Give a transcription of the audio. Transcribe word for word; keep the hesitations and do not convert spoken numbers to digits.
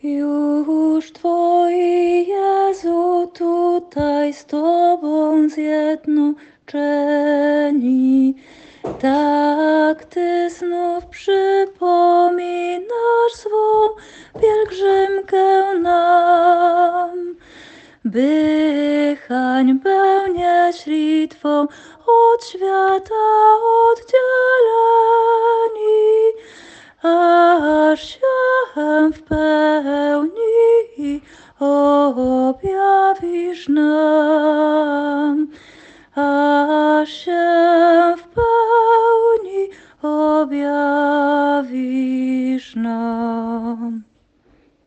Już Twoi, Jezu, tutaj z Tobą zjednoczeni, tak Ty znów przypominasz swą pielgrzymkę nam, by hańbę nieśli Twą od świata oddzieleni, aż się w pełni objawisz nam.